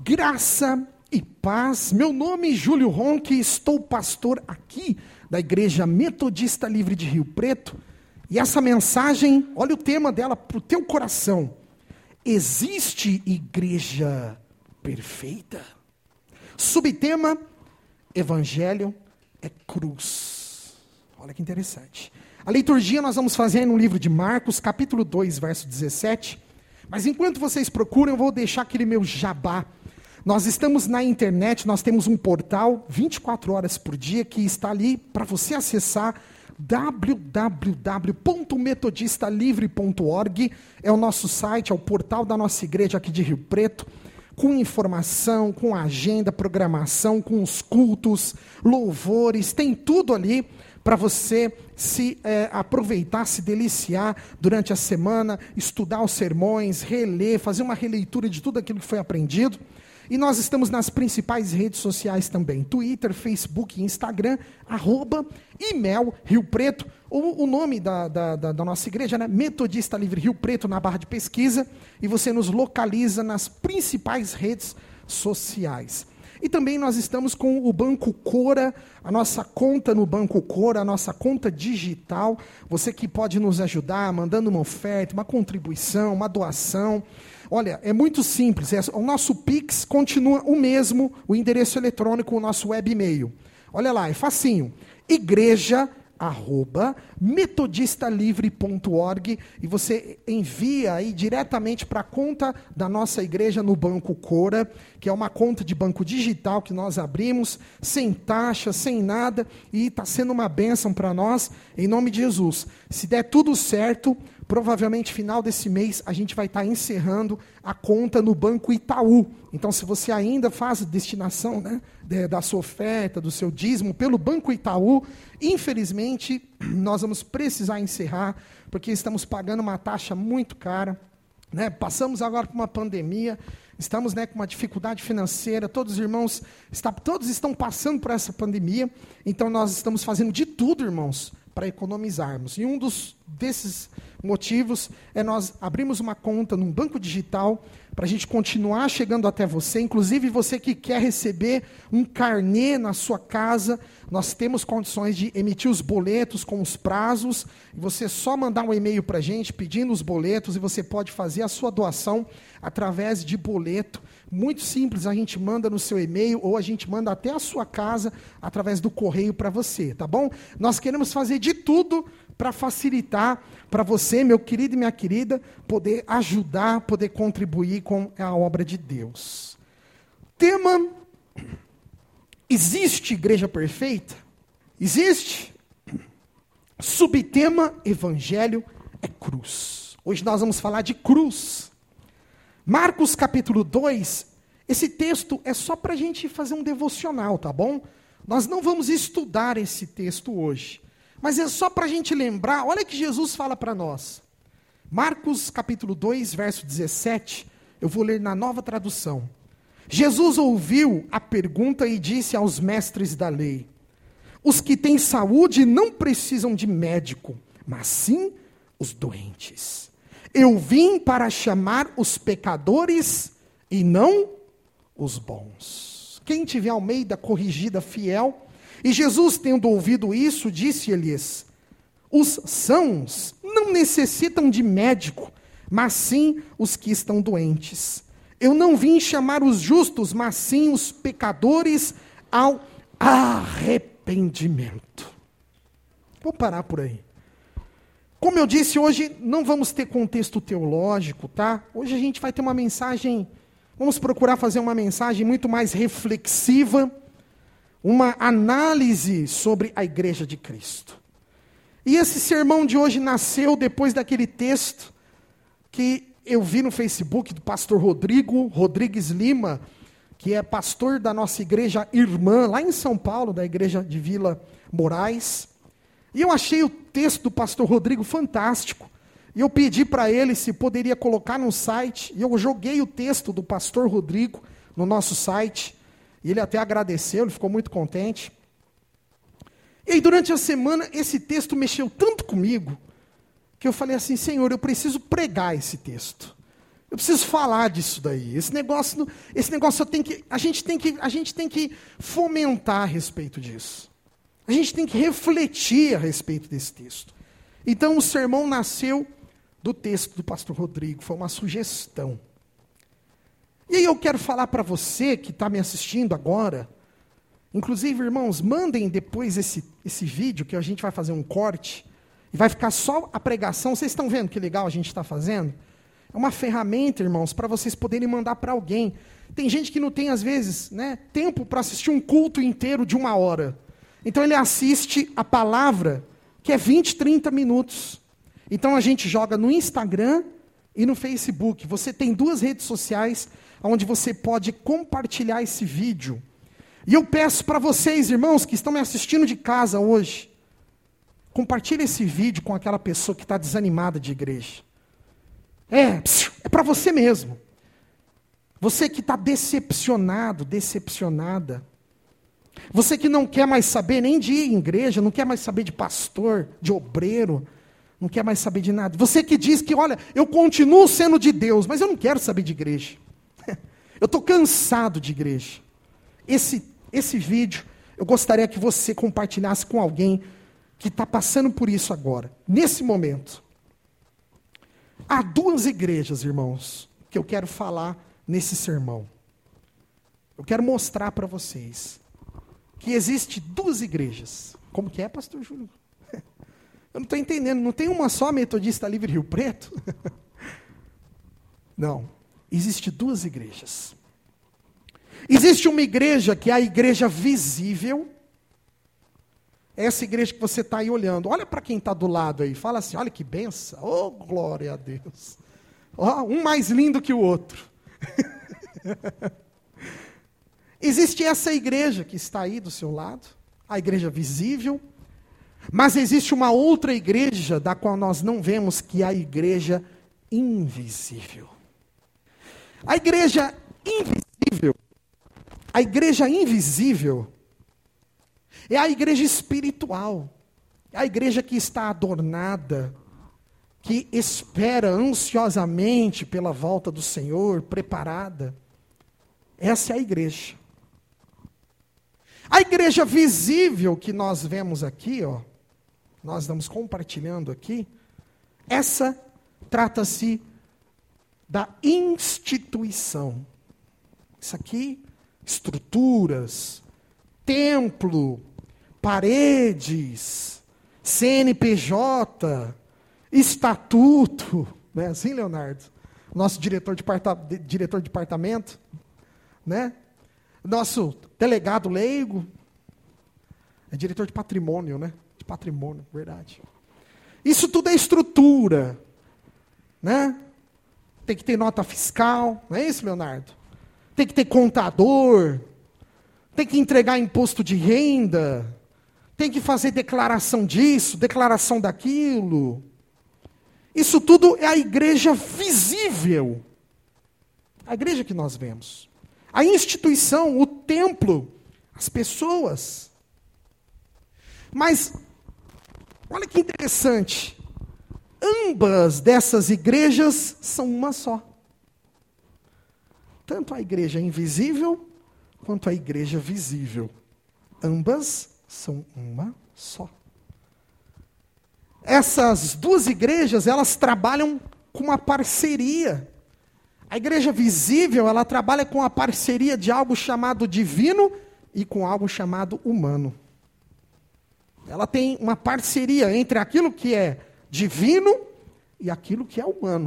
Graça e paz. Meu nome é Júlio Ronque, estou pastor aqui da Igreja Metodista Livre de Rio Preto. E essa mensagem, olha o tema dela para o teu coração. Existe igreja perfeita? Subtema, Evangelho é cruz. Olha que interessante. A liturgia nós vamos fazer no livro de Marcos, capítulo 2, verso 17. Mas enquanto vocês procuram, eu vou deixar aquele meu jabá. Nós estamos na internet, nós temos um portal 24 horas por dia que está ali para você acessar. www.metodistalivre.org é o nosso site, é o portal da nossa igreja aqui de Rio Preto, com informação, com agenda, programação, com os cultos, louvores, tem tudo ali para você se aproveitar, se deliciar durante a semana, estudar os sermões, reler, fazer uma releitura de tudo aquilo que foi aprendido. E nós estamos nas principais redes sociais também, Twitter, Facebook e Instagram, @IMEL Rio Preto, ou o nome da nossa igreja, né? Metodista Livre Rio Preto, na barra de pesquisa, e você nos localiza nas principais redes sociais. E também nós estamos com o Banco Cora, a nossa conta no Banco Cora, a nossa conta digital, você que pode nos ajudar, mandando uma oferta, uma contribuição, uma doação. Olha, é muito simples, o nosso Pix continua o mesmo, o endereço eletrônico, o nosso web e-mail. Olha lá, é facinho, igreja@metodistalivre.org, e você envia aí diretamente para a conta da nossa igreja no Banco Cora, que é uma conta de banco digital que nós abrimos, sem taxa, sem nada, e está sendo uma bênção para nós, em nome de Jesus. Se der tudo certo, provavelmente final desse mês a gente vai estar encerrando a conta no Banco Itaú. Então, se você ainda faz a destinação, né, da sua oferta, do seu dízimo pelo Banco Itaú, infelizmente nós vamos precisar encerrar, porque estamos pagando uma taxa muito cara, né? Passamos agora por uma pandemia, estamos, né, com uma dificuldade financeira, todos os irmãos, todos estão passando por essa pandemia, então nós estamos fazendo de tudo, irmãos, para economizarmos. E um desses motivos é nós abrimos uma conta num banco digital para a gente continuar chegando até você, inclusive você que quer receber um carnê na sua casa, nós temos condições de emitir os boletos com os prazos, e você só mandar um e-mail para a gente pedindo os boletos, e você pode fazer a sua doação através de boleto. Muito simples, a gente manda no seu e-mail, ou a gente manda até a sua casa, através do correio para você, tá bom? Nós queremos fazer de tudo para facilitar para você, meu querido e minha querida, poder ajudar, poder contribuir com a obra de Deus. Tema: existe igreja perfeita? Existe. Subtema: Evangelho é cruz. Hoje nós vamos falar de cruz. Marcos capítulo 2, esse texto é só para a gente fazer um devocional, tá bom? Nós não vamos estudar esse texto hoje, mas é só para a gente lembrar, olha que Jesus fala para nós. Marcos capítulo 2, verso 17, eu vou ler na Nova Tradução. Jesus ouviu a pergunta e disse aos mestres da lei: os que têm saúde não precisam de médico, mas sim os doentes. Eu vim para chamar os pecadores e não os bons. Quem tiver Almeida Corrigida Fiel. E Jesus, tendo ouvido isso, disse-lhes: os sãos não necessitam de médico, mas sim os que estão doentes. Eu não vim chamar os justos, mas sim os pecadores ao arrependimento. Vou parar por aí. Como eu disse, hoje não vamos ter contexto teológico, tá? Hoje a gente vai ter uma mensagem, vamos procurar fazer uma mensagem muito mais reflexiva, uma análise sobre a igreja de Cristo. E esse sermão de hoje nasceu depois daquele texto que eu vi no Facebook do pastor Rodrigo Rodrigues Lima, que é pastor da nossa igreja irmã, lá em São Paulo, da igreja de Vila Moraes. E eu achei o texto do pastor Rodrigo fantástico. E eu pedi para ele se poderia colocar no site. E eu joguei o texto do pastor Rodrigo no nosso site. E ele até agradeceu, ele ficou muito contente. E aí, durante a semana, esse texto mexeu tanto comigo, que eu falei assim: Senhor, eu preciso pregar esse texto. Eu preciso falar disso daí. Esse negócio a gente tem que fomentar a respeito disso. A gente tem que refletir a respeito desse texto. Então o sermão nasceu do texto do pastor Rodrigo, foi uma sugestão. E aí eu quero falar para você que está me assistindo agora, inclusive, irmãos, mandem depois esse vídeo, que a gente vai fazer um corte, e vai ficar só a pregação. Vocês estão vendo que legal a gente está fazendo? É uma ferramenta, irmãos, para vocês poderem mandar para alguém. Tem gente que não tem, às vezes, tempo para assistir um culto inteiro de 1 hora. Então ele assiste a palavra, que é 20, 30 minutos. Então a gente joga no Instagram e no Facebook. Você tem 2 redes sociais onde você pode compartilhar esse vídeo. E eu peço para vocês, irmãos, que estão me assistindo de casa hoje, compartilhe esse vídeo com aquela pessoa que está desanimada de igreja. É para você mesmo. Você que está decepcionado, decepcionada. Você que não quer mais saber nem de ir em igreja, não quer mais saber de pastor, de obreiro, não quer mais saber de nada. Você que diz que, olha, eu continuo sendo de Deus, mas eu não quero saber de igreja. Eu estou cansado de igreja. Esse vídeo, eu gostaria que você compartilhasse com alguém que está passando por isso agora, nesse momento. Há 2 igrejas, irmãos, que eu quero falar nesse sermão. Eu quero mostrar para vocês que existe 2 igrejas. Como que é, pastor Júlio? Eu não estou entendendo. Não tem uma só Metodista Livre Rio Preto? Não. Existe 2 igrejas. Existe uma igreja que é a igreja visível. Essa igreja que você está aí olhando. Olha para quem está do lado aí. Fala assim, olha que benção. Oh, glória a Deus. Oh, um mais lindo que o outro. Existe essa igreja que está aí do seu lado. A igreja visível. Mas existe uma outra igreja da qual nós não vemos, que é a igreja invisível. A igreja invisível é a igreja espiritual. É a igreja que está adornada, que espera ansiosamente pela volta do Senhor, preparada. Essa é a igreja. A igreja visível que nós vemos aqui, nós estamos compartilhando aqui, essa trata-se da instituição. Isso aqui, estruturas, templo, paredes, CNPJ, estatuto, não é assim, Leonardo? Nosso diretor de departamento, né? Nosso delegado leigo, é diretor de patrimônio, né? De patrimônio, verdade. Isso tudo é estrutura, né? Tem que ter nota fiscal, não é isso, Leonardo? Tem que ter contador, tem que entregar imposto de renda, tem que fazer declaração disso, declaração daquilo. Isso tudo é a igreja visível. A igreja que nós vemos. A instituição, o templo, as pessoas. Mas, olha que interessante. Ambas dessas igrejas são uma só. Tanto a igreja invisível, quanto a igreja visível. Ambas são uma só. Essas 2 igrejas, elas trabalham com uma parceria. A igreja visível, ela trabalha com a parceria de algo chamado divino e com algo chamado humano. Ela tem uma parceria entre aquilo que é divino e aquilo que é humano.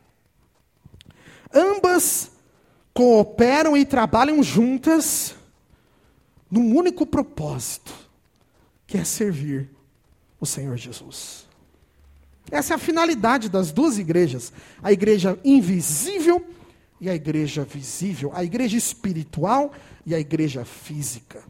Ambas cooperam e trabalham juntas num único propósito, que é servir o Senhor Jesus. Essa é a finalidade das 2 igrejas. A igreja invisível e a igreja visível. A igreja espiritual e a igreja física.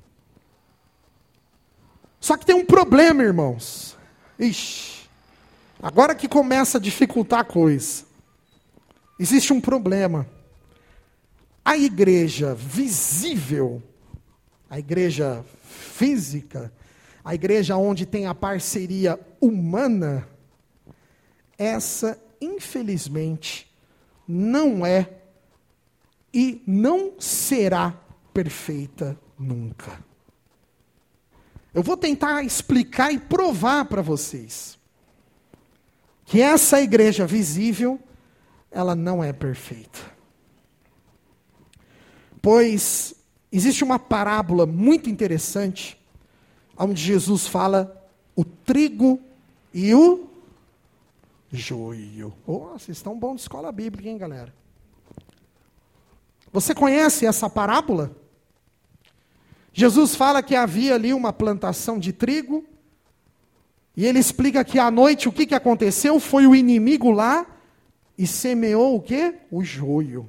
Só que tem um problema, irmãos. Ixi, agora que começa a dificultar a coisa. Existe um problema. A igreja visível, a igreja física, a igreja onde tem a parceria humana, essa, infelizmente, não é e não será perfeita nunca. Eu vou tentar explicar e provar para vocês que essa igreja visível, ela não é perfeita. Pois existe uma parábola muito interessante, onde Jesus fala o trigo e o joio. Oh, vocês estão bons de escola bíblica, hein, galera? Você conhece essa parábola? Jesus fala que havia ali uma plantação de trigo, e ele explica que à noite o que aconteceu? Foi o inimigo lá e semeou o quê? O joio.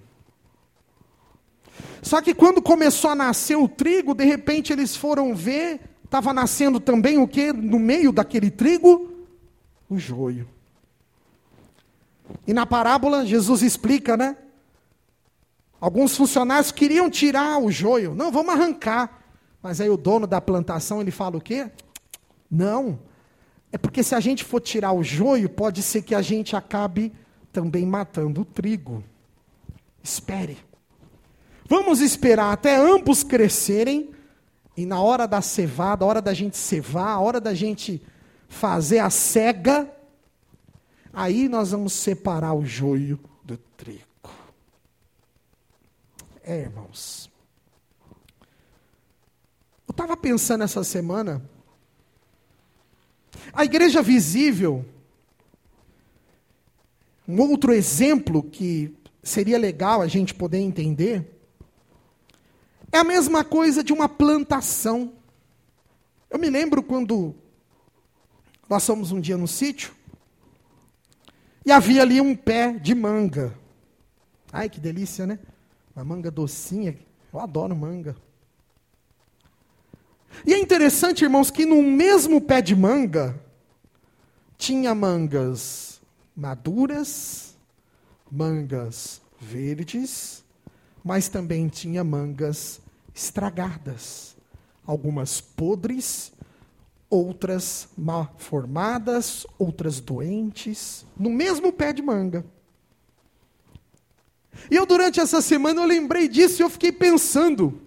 Só que quando começou a nascer o trigo, de repente eles foram ver, estava nascendo também o quê? No meio daquele trigo? O joio. E na parábola, Jesus explica, né? Alguns funcionários queriam tirar o joio. Não, vamos arrancar. Mas aí o dono da plantação, ele fala o quê? Não. É porque se a gente for tirar o joio, pode ser que a gente acabe também matando o trigo. Espere. Vamos esperar até ambos crescerem. E na hora da cevada, a hora da gente cevar, a hora da gente fazer a cega, aí nós vamos separar o joio do trigo. Irmãos, eu estava pensando essa semana, a igreja visível, um outro exemplo que seria legal a gente poder entender, é a mesma coisa de uma plantação. Eu me lembro quando nós fomos um dia no sítio, e havia ali um pé de manga. Ai, que delícia, né? Uma manga docinha, eu adoro manga. E é interessante, irmãos, que no mesmo pé de manga, tinha mangas maduras, mangas verdes, mas também tinha mangas estragadas. Algumas podres, outras mal formadas, outras doentes, no mesmo pé de manga. E eu, durante essa semana, eu lembrei disso e eu fiquei pensando.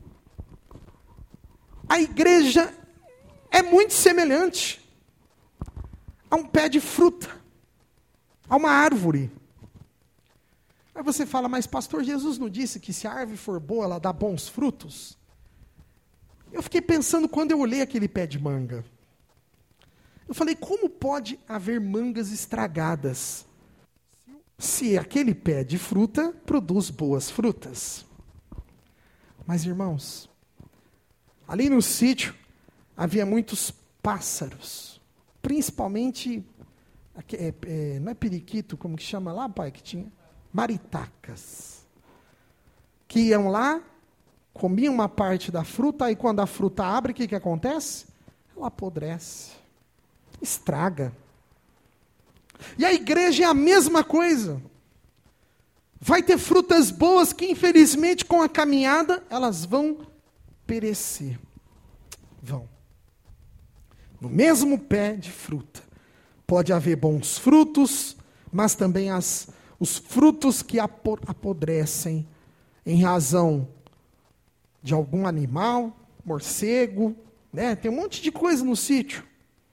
A igreja é muito semelhante a um pé de fruta, a uma árvore. Aí você fala, mas pastor, Jesus não disse que se a árvore for boa, ela dá bons frutos? Eu fiquei pensando quando eu olhei aquele pé de manga. Eu falei, como pode haver mangas estragadas se aquele pé de fruta produz boas frutas? Mas, irmãos, ali no sítio havia muitos pássaros, principalmente, não é periquito, como que chama lá, pai, que tinha? Maritacas, que iam lá, comiam uma parte da fruta, aí quando a fruta abre, o que acontece? Ela apodrece, estraga. E a igreja é a mesma coisa. Vai ter frutas boas que, infelizmente, com a caminhada, elas vão perecer. Vão. No mesmo pé de fruta, pode haver bons frutos, mas também os frutos que apodrecem em razão de algum animal, morcego, né? Tem um monte de coisa no sítio.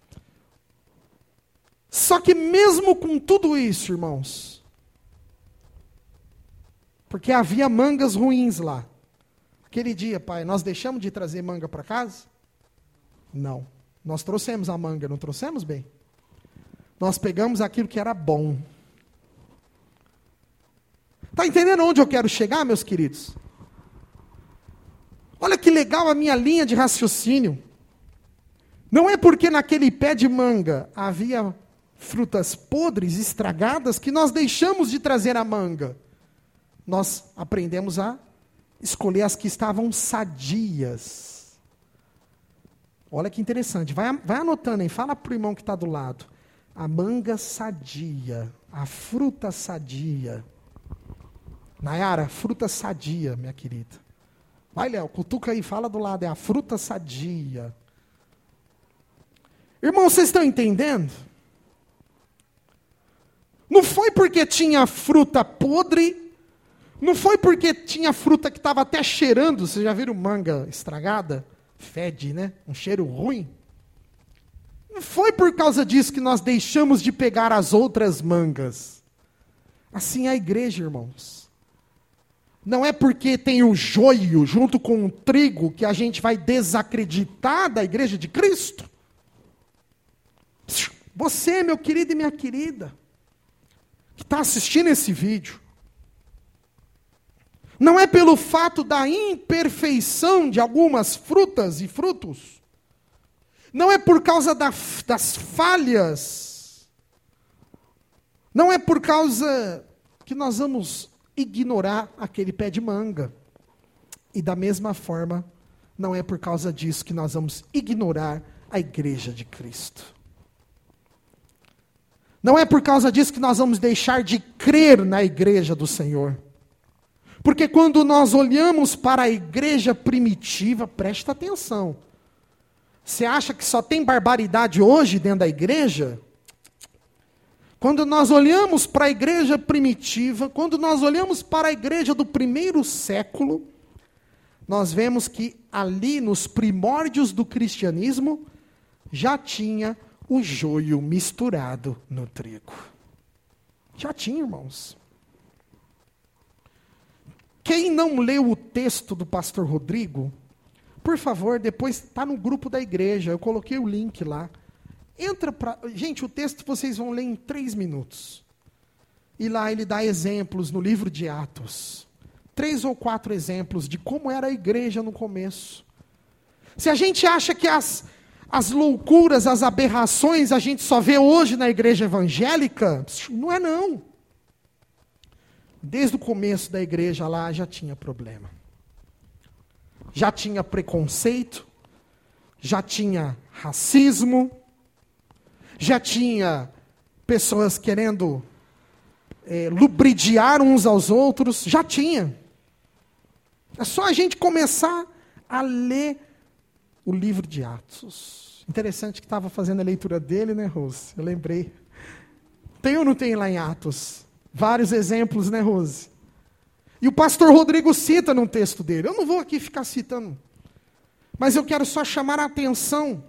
Só que mesmo com tudo isso, irmãos, porque havia mangas ruins lá. Aquele dia, pai, nós deixamos de trazer manga para casa? Não. Nós trouxemos a manga, não trouxemos, bem? Nós pegamos aquilo que era bom. Está entendendo onde eu quero chegar, meus queridos? Olha que legal a minha linha de raciocínio. Não é porque naquele pé de manga havia frutas podres, estragadas, que nós deixamos de trazer a manga. Nós aprendemos a escolher as que estavam sadias. Olha que interessante. Vai anotando aí, fala para o irmão que está do lado. A manga sadia, a fruta sadia. Nayara, fruta sadia, minha querida. Vai, Léo, cutuca aí, fala do lado, é a fruta sadia. Irmãos, vocês estão entendendo? Não foi porque tinha fruta podre Não foi porque tinha fruta que estava até cheirando. Vocês já viram manga estragada? Fede, né? Um cheiro ruim. Não foi por causa disso que nós deixamos de pegar as outras mangas. Assim é a igreja, irmãos. Não é porque tem o joio junto com o trigo que a gente vai desacreditar da igreja de Cristo. Você, meu querido e minha querida, que está assistindo esse vídeo, não é pelo fato da imperfeição de algumas frutas e frutos, não é por causa das falhas, não é por causa que nós vamos ignorar aquele pé de manga. E da mesma forma, não é por causa disso que nós vamos ignorar a igreja de Cristo. Não é por causa disso que nós vamos deixar de crer na igreja do Senhor. Porque quando nós olhamos para a igreja primitiva, presta atenção. Você acha que só tem barbaridade hoje dentro da igreja? Quando nós olhamos para a igreja primitiva, quando nós olhamos para a igreja do primeiro século, nós vemos que ali nos primórdios do cristianismo, já tinha o joio misturado no trigo. Já tinha, irmãos. Quem não leu o texto do pastor Rodrigo, por favor, depois está no grupo da igreja, eu coloquei o link lá. Gente, o texto vocês vão ler em 3 minutos. E lá ele dá exemplos no livro de Atos. 3 ou 4 exemplos de como era a igreja no começo. Se a gente acha que as loucuras, as aberrações, a gente só vê hoje na igreja evangélica, não é não. Desde o começo da igreja lá já tinha problema. Já tinha preconceito, já tinha racismo, já tinha pessoas querendo lubridiar uns aos outros, já tinha. É só a gente começar a ler o livro de Atos. Interessante que estava fazendo a leitura dele, né, Rose? Eu lembrei. Tem ou não tem lá em Atos? Vários exemplos, né, Rose? E o pastor Rodrigo cita num texto dele. Eu não vou aqui ficar citando. Mas eu quero só chamar a atenção.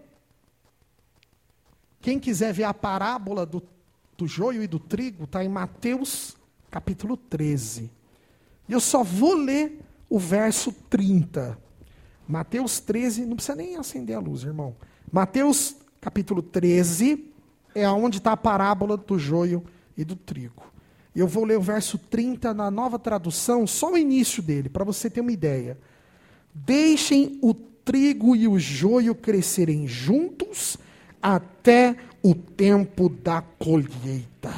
Quem quiser ver a parábola do joio e do trigo, está em Mateus capítulo 13. E eu só vou ler o verso 30. Mateus 13, não precisa nem acender a luz, irmão. Mateus capítulo 13 é onde está a parábola do joio e do trigo. E eu vou ler o verso 30 na Nova Tradução, só o início dele, para você ter uma ideia. Deixem o trigo e o joio crescerem juntos até o tempo da colheita.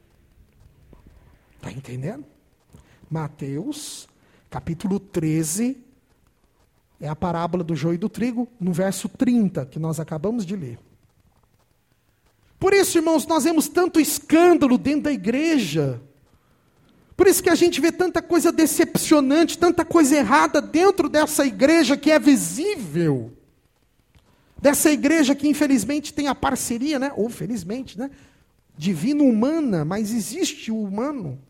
Está entendendo? Mateus, capítulo 13, é a parábola do joio e do trigo, no verso 30, que nós acabamos de ler. Por isso, irmãos, nós vemos tanto escândalo dentro da igreja. Por isso que a gente vê tanta coisa decepcionante, tanta coisa errada dentro dessa igreja que é visível. Dessa igreja que infelizmente tem a parceria, né? Ou felizmente, né? Divino-humana, mas existe o humano.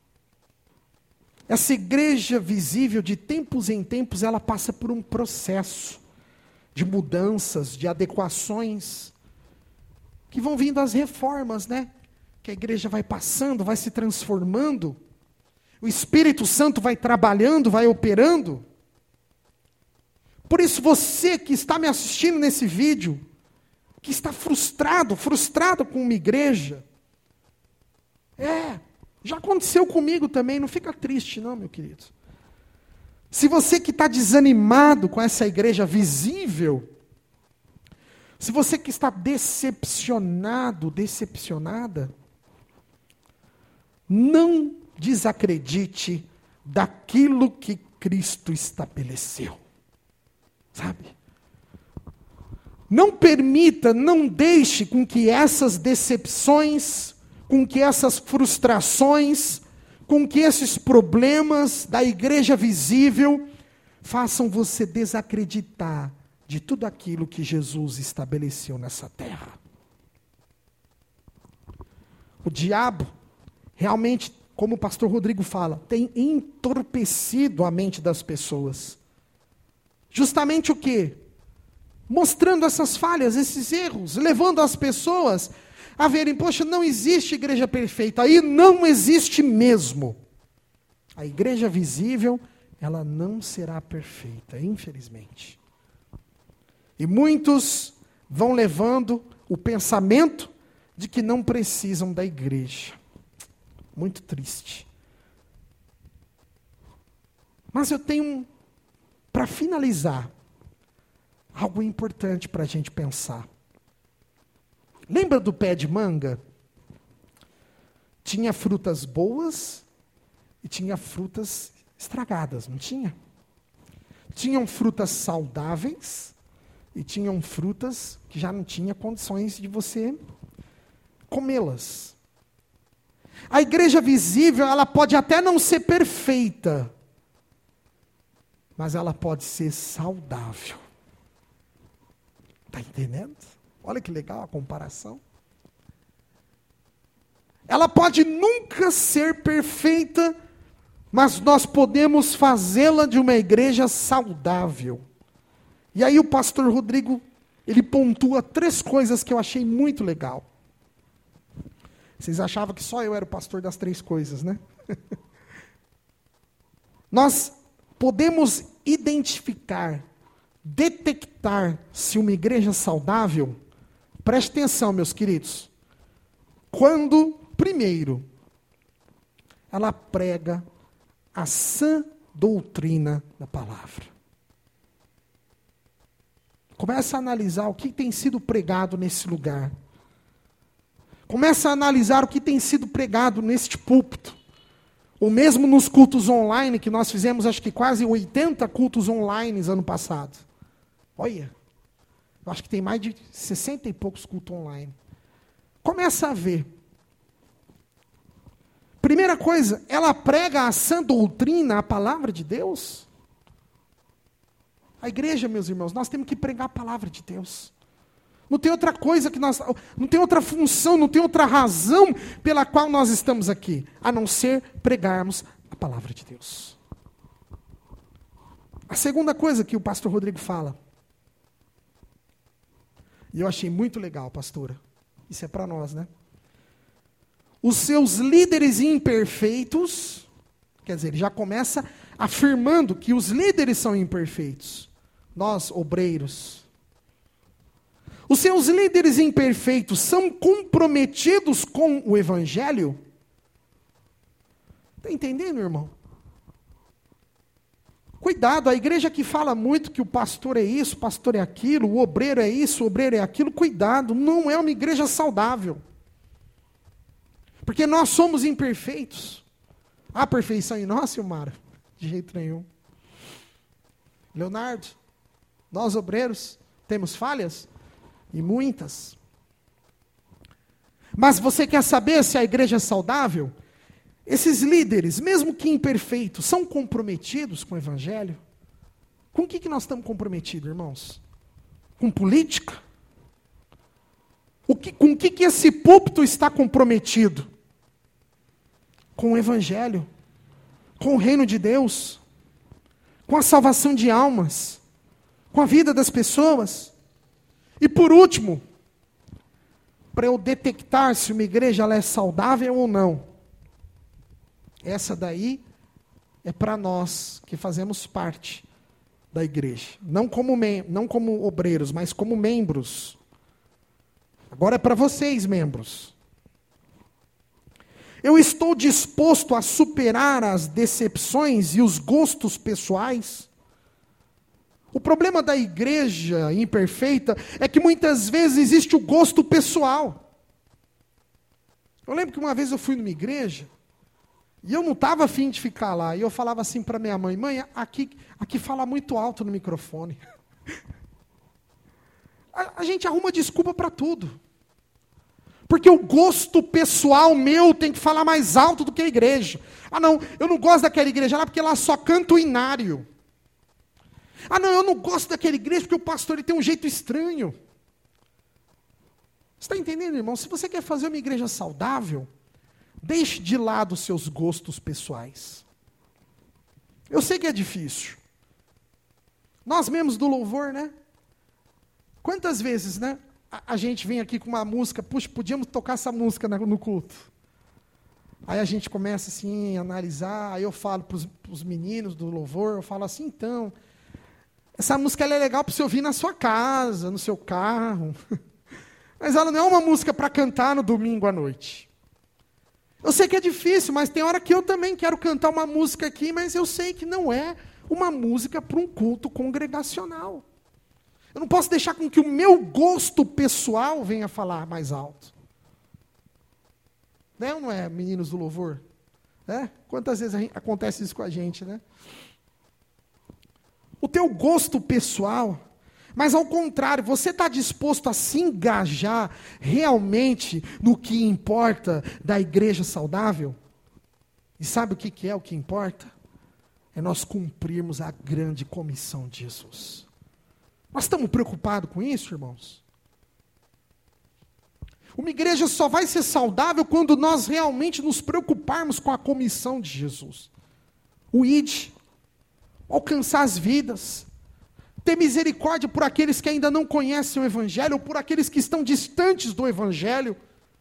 Essa igreja visível, de tempos em tempos, ela passa por um processo de mudanças, de adequações, que vão vindo as reformas, né? Que a igreja vai passando, vai se transformando, o Espírito Santo vai trabalhando, vai operando. Por isso, você que está me assistindo nesse vídeo, que está frustrado com uma igreja, já aconteceu comigo também, não fica triste não, meu querido. Se você que está desanimado com essa igreja visível, se você que está decepcionado, decepcionada, não desacredite daquilo que Cristo estabeleceu. Sabe? Não permita, não deixe com que essas decepções, com que essas frustrações, com que esses problemas da igreja visível façam você desacreditar de tudo aquilo que Jesus estabeleceu nessa terra. O diabo realmente como o pastor Rodrigo fala, tem entorpecido a mente das pessoas. Justamente o quê? Mostrando essas falhas, esses erros, levando as pessoas a verem, poxa, não existe igreja perfeita, aí não existe mesmo. A igreja visível, ela não será perfeita, infelizmente. E muitos vão levando o pensamento de que não precisam da igreja. Muito triste. Mas eu tenho, para finalizar, algo importante para a gente pensar. Lembra do pé de manga? Tinha frutas boas e tinha frutas estragadas, não tinha? Tinham frutas saudáveis e tinham frutas que já não tinha condições de você comê-las. A igreja visível, ela pode até não ser perfeita, mas ela pode ser saudável. Está entendendo? Olha que legal a comparação. Ela pode nunca ser perfeita, mas nós podemos fazê-la de uma igreja saudável. E aí o pastor Rodrigo, ele pontua 3 coisas que eu achei muito legal. Vocês achavam que só eu era o pastor das 3 coisas, né? Nós podemos identificar, detectar se uma igreja saudável, preste atenção, meus queridos, quando, primeiro, ela prega a sã doutrina da palavra. Começa a analisar o que tem sido pregado nesse lugar. Começa a analisar o que tem sido pregado neste púlpito. Ou mesmo nos cultos online, que nós fizemos acho que quase 80 cultos online ano passado. Olha, eu acho que tem mais de 60 e poucos cultos online. Começa a ver. Primeira coisa, ela prega a sã doutrina, a palavra de Deus. A igreja, meus irmãos, nós temos que pregar a palavra de Deus. Não tem outra coisa que nós, não tem outra função, não tem outra razão pela qual nós estamos aqui, a não ser pregarmos a palavra de Deus. A segunda coisa que o pastor Rodrigo fala, e eu achei muito legal, pastora, isso é para nós, né? Os seus líderes imperfeitos, quer dizer, ele já começa afirmando que os líderes são imperfeitos. Nós, obreiros, os seus líderes imperfeitos são comprometidos com o evangelho? Está entendendo, irmão? Cuidado, a igreja que fala muito que o pastor é isso, o pastor é aquilo, o obreiro é isso, o obreiro é aquilo, cuidado, não é uma igreja saudável. Porque nós somos imperfeitos. Há perfeição em nós, Silmara? De jeito nenhum. Leonardo, nós obreiros temos falhas? E muitas. Mas você quer saber se a igreja é saudável? Esses líderes, mesmo que imperfeitos, são comprometidos com o evangelho? Com o que nós estamos comprometidos, irmãos? Com política? Com o que esse púlpito está comprometido? Com o evangelho, com o reino de Deus, com a salvação de almas, com a vida das pessoas. E por último, para eu detectar se uma igreja ela é saudável ou não, essa daí é para nós que fazemos parte da igreja. Não como obreiros, mas como membros. Agora é para vocês, membros. Eu estou disposto a superar as decepções e os gostos pessoais? O problema da igreja imperfeita é que muitas vezes existe o gosto pessoal. Eu lembro que uma vez eu fui numa igreja e eu não estava afim de ficar lá. E eu falava assim para minha mãe, aqui fala muito alto no microfone. A gente arruma desculpa para tudo. Porque o gosto pessoal meu tem que falar mais alto do que a igreja. Ah não, eu não gosto daquela igreja lá porque lá só canta o inário. Ah não, eu não gosto daquela igreja porque o pastor ele tem um jeito estranho. Você está entendendo, irmão? Se você quer fazer uma igreja saudável, Deixe de lado os seus gostos pessoais. Eu sei que é difícil. Nós mesmos do louvor, né? Quantas vezes, né? A gente vem aqui com uma música, puxa, podíamos tocar essa música no culto. Aí a gente começa assim a analisar, aí eu falo para os meninos do louvor, eu falo assim, então, essa música ela é legal para você ouvir na sua casa, no seu carro. Mas ela não é uma música para cantar no domingo à noite. Eu sei que é difícil, mas tem hora que eu também quero cantar uma música aqui, mas eu sei que não é uma música para um culto congregacional. Eu não posso deixar com que o meu gosto pessoal venha falar mais alto. Né ou não é, meninos do louvor? É? Quantas vezes acontece isso com a gente, né? O teu gosto pessoal, mas ao contrário, você está disposto a se engajar realmente no que importa da igreja saudável? E sabe o que é o que importa? É nós cumprirmos a grande comissão de Jesus. Nós estamos preocupados com isso, irmãos? Uma igreja só vai ser saudável quando nós realmente nos preocuparmos com a comissão de Jesus. O ide, alcançar as vidas, ter misericórdia por aqueles que ainda não conhecem o Evangelho, ou por aqueles que estão distantes do Evangelho.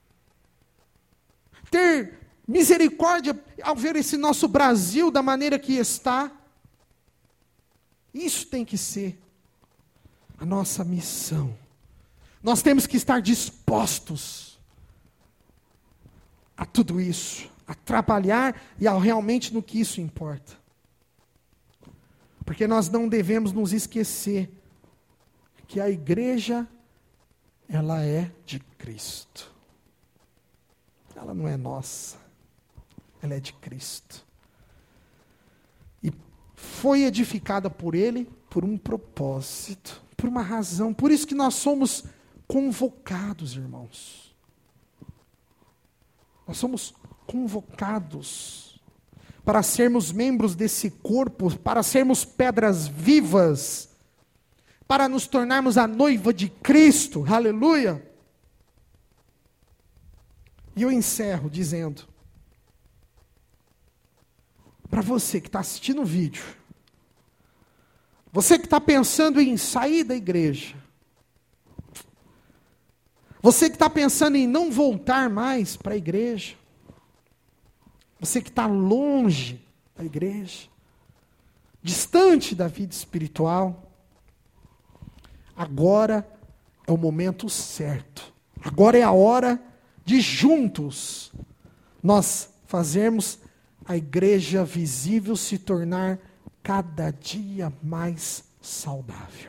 Ter misericórdia ao ver esse nosso Brasil da maneira que está. Isso tem que ser a nossa missão. Nós temos que estar dispostos a tudo isso, a trabalhar e a realmente no que isso importa. Porque nós não devemos nos esquecer que a igreja, ela é de Cristo. Ela não é nossa, ela é de Cristo. E foi edificada por Ele por um propósito, por uma razão. Por isso que nós somos convocados, irmãos. Nós somos convocados para sermos membros desse corpo, para sermos pedras vivas, para nos tornarmos a noiva de Cristo, aleluia. E eu encerro dizendo, para você que está assistindo o vídeo, você que está pensando em sair da igreja, você que está pensando em não voltar mais para a igreja, você que está longe da igreja, distante da vida espiritual, agora é o momento certo. Agora é a hora de juntos nós fazermos a igreja visível se tornar cada dia mais saudável.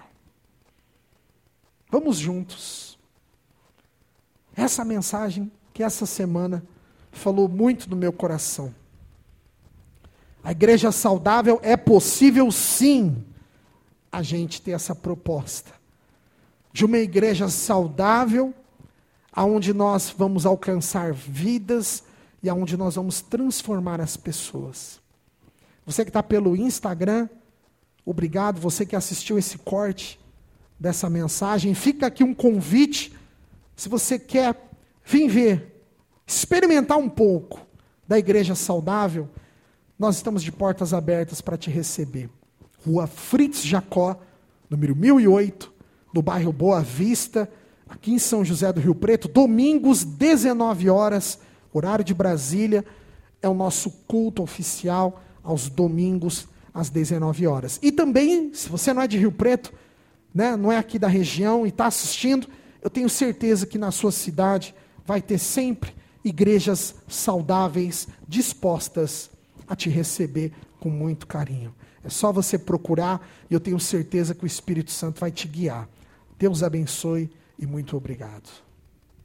Vamos juntos. Essa mensagem que essa semana falou muito no meu coração. A igreja saudável é possível sim a gente ter essa proposta. De uma igreja saudável, aonde nós vamos alcançar vidas e aonde nós vamos transformar as pessoas. Você que está pelo Instagram, obrigado. Você que assistiu esse corte dessa mensagem, fica aqui um convite. Se você quer vir ver, experimentar um pouco da igreja saudável, nós estamos de portas abertas para te receber. Rua Fritz Jacó, número 1008, no bairro Boa Vista, aqui em São José do Rio Preto, domingos, 19 horas, horário de Brasília, é o nosso culto oficial, aos domingos, às 19 horas. E também, se você não é de Rio Preto, né, não é aqui da região e está assistindo, eu tenho certeza que na sua cidade vai ter sempre igrejas saudáveis, dispostas a te receber com muito carinho. É só você procurar e eu tenho certeza que o Espírito Santo vai te guiar. Deus abençoe e muito obrigado.